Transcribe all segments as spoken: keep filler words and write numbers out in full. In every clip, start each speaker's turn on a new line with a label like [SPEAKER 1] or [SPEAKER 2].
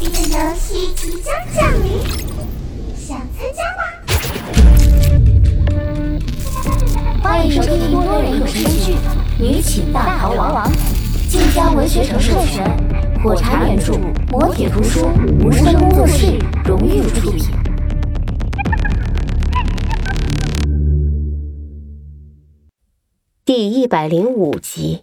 [SPEAKER 1] 的游戏即将降临，想参加吗？
[SPEAKER 2] 欢迎收听多人有声剧《女寝大逃亡》，晋江文学城授权，火柴原著，磨铁图书，无声工作室荣誉出品。
[SPEAKER 3] 第一百零五集。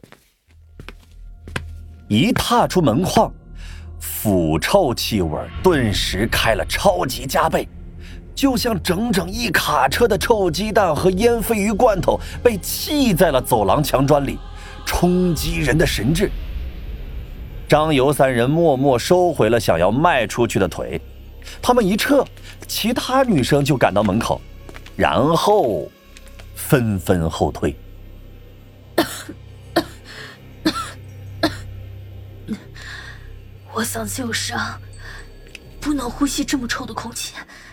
[SPEAKER 4] 一踏出门框，腐臭气味顿时开了超级加倍，就像整整一卡车的臭鸡蛋和腌鲱鱼罐头被砌在了走廊墙砖里，冲击人的神智。张游三人默默收回了想要迈出去的腿，他们一撤，其他女生就赶到门口，然后纷纷后退。
[SPEAKER 5] 我嗓子有伤，不能呼吸这么臭的空气。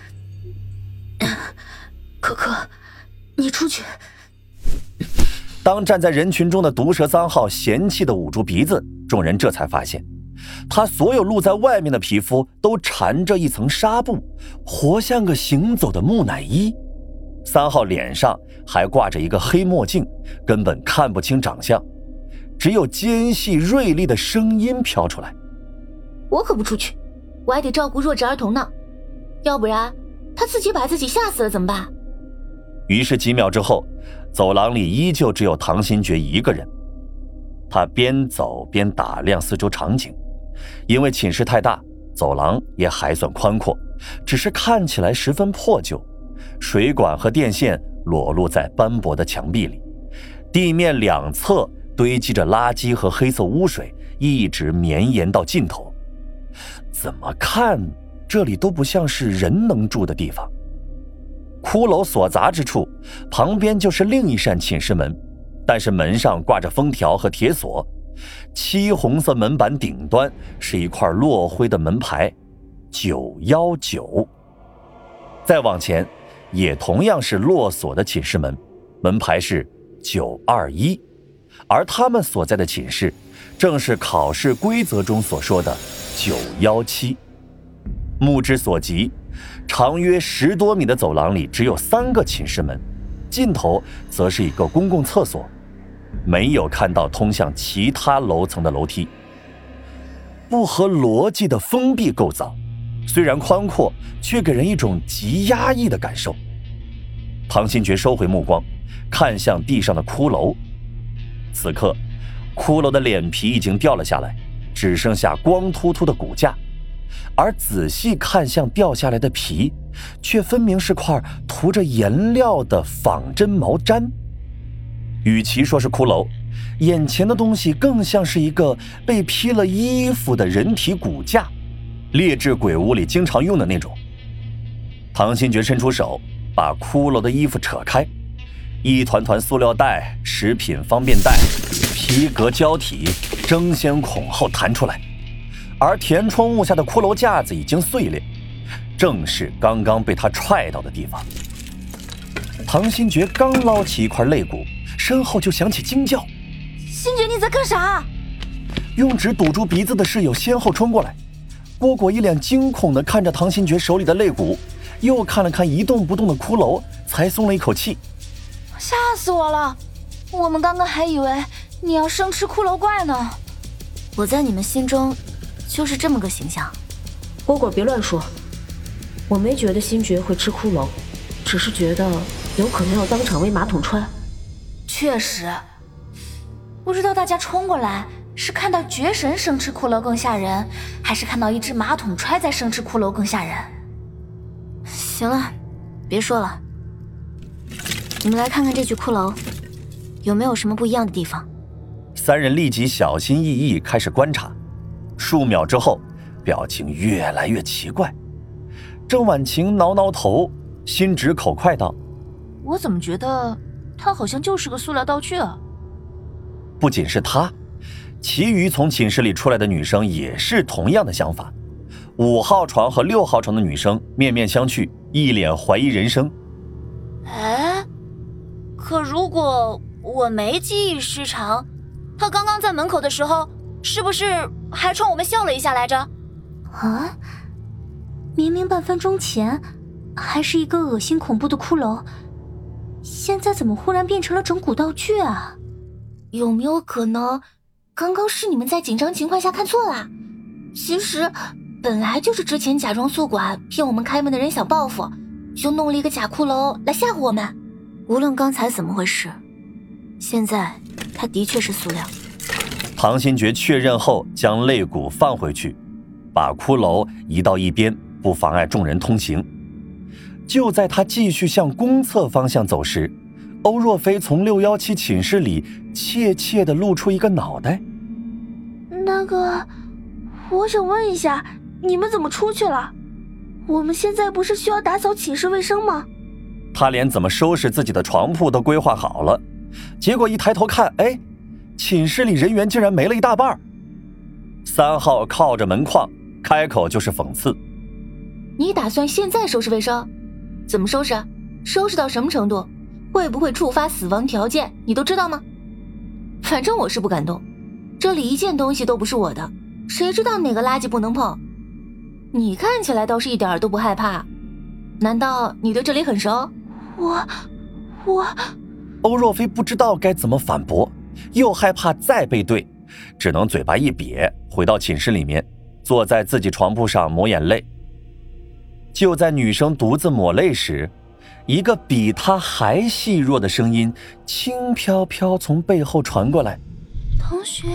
[SPEAKER 5] 可可，你出去。
[SPEAKER 4] 当站在人群中的毒蛇三号嫌弃地捂住鼻子，众人这才发现，他所有露在外面的皮肤都缠着一层纱布，活像个行走的木乃伊。三号脸上还挂着一个黑墨镜，根本看不清长相，只有尖细锐利的声音飘出来。
[SPEAKER 5] 我可不出去，我还得照顾弱智儿童呢，要不然他自己把自己吓死了怎么办？
[SPEAKER 4] 于是几秒之后，走廊里依旧只有唐新觉一个人。他边走边打量四周场景，因为寝室太大，走廊也还算宽阔，只是看起来十分破旧，水管和电线裸露在斑驳的墙壁里，地面两侧堆积着垃圾和黑色污水，一直绵延到尽头。怎么看这里都不像是人能住的地方。骷髅所杂之处旁边就是另一扇寝室门，但是门上挂着封条和铁锁，漆红色门板顶端是一块落灰的门牌九一九。再往前也同样是落锁的寝室门，门牌是九二一，而他们所在的寝室正是考试规则中所说的九一七。目之所及，长约十多米的走廊里只有三个寝室门，尽头则是一个公共厕所，没有看到通向其他楼层的楼梯。不合逻辑的封闭构造，虽然宽阔，却给人一种极压抑的感受。唐新觉收回目光，看向地上的骷髅。此刻骷髅的脸皮已经掉了下来，只剩下光秃秃的骨架，而仔细看向掉下来的皮，却分明是块涂着颜料的仿真毛毡。与其说是骷髅，眼前的东西更像是一个被披了衣服的人体骨架，劣质鬼屋里经常用的那种。唐新觉伸出手，把骷髅的衣服扯开，一团团塑料袋、食品方便袋、皮革胶体争先恐后弹出来，而填充物下的骷髅架子已经碎裂，正是刚刚被他踹到的地方。唐新觉刚捞起一块肋骨，身后就响起惊叫：
[SPEAKER 5] 新觉，你在干啥？
[SPEAKER 4] 用纸堵住鼻子的室友先后冲过来，蝈蝈一脸惊恐地看着唐新觉手里的肋骨，又看了看一动不动的骷髅，才松了一口气。
[SPEAKER 5] 吓死我了，我们刚刚还以为你要生吃骷髅怪呢。
[SPEAKER 2] 我在你们心中就是这么个形象。
[SPEAKER 3] 蝈蝈别乱说，我没觉得新觉会吃骷髅，只是觉得有可能要当场喂马桶踹。
[SPEAKER 5] 确实，不知道大家冲过来是看到绝神生吃骷髅更吓人，还是看到一只马桶揣在生吃骷髅更吓人。
[SPEAKER 2] 行了，别说了，你们来看看这具骷髅有没有什么不一样的地方。
[SPEAKER 4] 三人立即小心翼翼开始观察，数秒之后表情越来越奇怪。郑婉晴挠挠头，心直口快道：
[SPEAKER 5] 我怎么觉得他好像就是个塑料道具啊。
[SPEAKER 4] 不仅是他，其余从寝室里出来的女生也是同样的想法。五号床和六号床的女生面面相觑，一脸怀疑人生。
[SPEAKER 5] 哎，可如果我没记忆失常，他刚刚在门口的时候是不是还冲我们笑了一下来着？ 啊，明明半分钟前还是一个恶心恐怖的骷髅，现在怎么忽然变成了整蛊道具啊？有没有可能刚刚是你们在紧张情况下看错了？其实本来就是之前假装宿管骗我们开门的人想报复，就弄了一个假骷髅来吓唬我们。无论刚才怎么回事，现在他的确是塑料。
[SPEAKER 4] 唐新觉确认后，将肋骨放回去，把骷髅移到一边，不妨碍众人通行。就在他继续向公厕方向走时，欧若飞从六一七寝室里怯怯地露出一个脑袋。
[SPEAKER 1] 那个，我想问一下，你们怎么出去了？我们现在不是需要打扫寝室卫生吗？
[SPEAKER 4] 他连怎么收拾自己的床铺都规划好了，结果一抬头看，哎，寝室里人员竟然没了一大半。三号靠着门框，开口就是讽刺：
[SPEAKER 5] 你打算现在收拾卫生？怎么收拾？收拾到什么程度？会不会触发死亡条件你都知道吗？反正我是不敢动，这里一件东西都不是我的，谁知道哪个垃圾不能碰？你看起来倒是一点都不害怕，难道你对这里很熟？
[SPEAKER 1] 我我
[SPEAKER 4] 欧若飞不知道该怎么反驳，又害怕再被对，只能嘴巴一瘪，回到寝室里面，坐在自己床铺上抹眼泪。就在女生独自抹泪时，一个比她还细弱的声音轻飘飘从背后传过来：
[SPEAKER 1] 同学。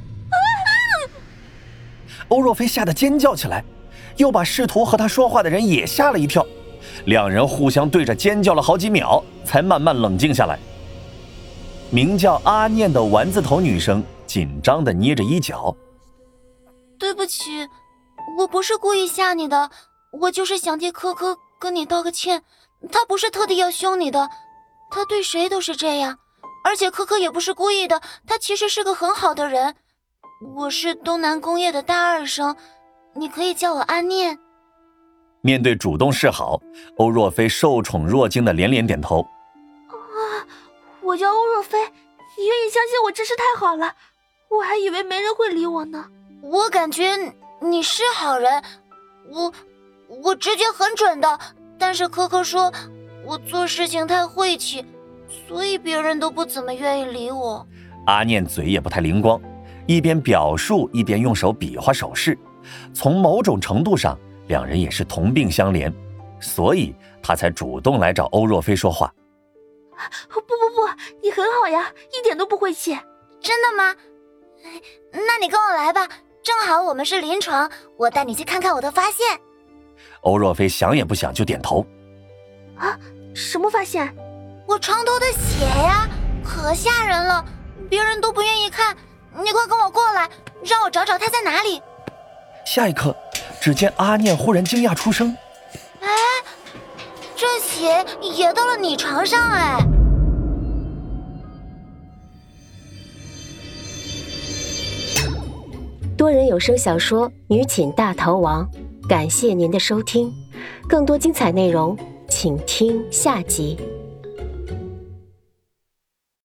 [SPEAKER 4] 欧若飞吓得尖叫起来，又把试图和他说话的人也吓了一跳，两人互相对着尖叫了好几秒，才慢慢冷静下来。名叫阿念的丸子头女生紧张地捏着衣角：
[SPEAKER 1] 对不起，我不是故意吓你的，我就是想替科科跟你道个歉，他不是特地要凶你的，他对谁都是这样，而且科科也不是故意的，他其实是个很好的人。我是东南工业的大二生，你可以叫我阿念。
[SPEAKER 4] 面对主动示好，欧若飞受宠若惊的连连点头。
[SPEAKER 1] 啊，我叫欧若飞，你愿意相信我真是太好了，我还以为没人会理我呢。我感觉你是好人，我我直觉很准的，但是科科说我做事情太晦气，所以别人都不怎么愿意理我。
[SPEAKER 4] 阿念嘴也不太灵光，一边表述一边用手比划手势，从某种程度上两人也是同病相怜，所以他才主动来找欧若飞说话。
[SPEAKER 1] 不不不，你很好呀，一点都不晦气。真的吗？那你跟我来吧，正好我们是临床，我带你去看看我的发现。
[SPEAKER 4] 欧若飞想也不想就点头。
[SPEAKER 1] 啊，什么发现？我床头的血呀，可吓人了，别人都不愿意看，你快跟我过来，让我找找它在哪里。
[SPEAKER 4] 下一刻，只见阿念忽然惊讶出声：
[SPEAKER 1] 哎，这血也到了你床上哎！
[SPEAKER 2] 多人有声小说《女寝大逃亡》，感谢您的收听，更多精彩内容请听下集。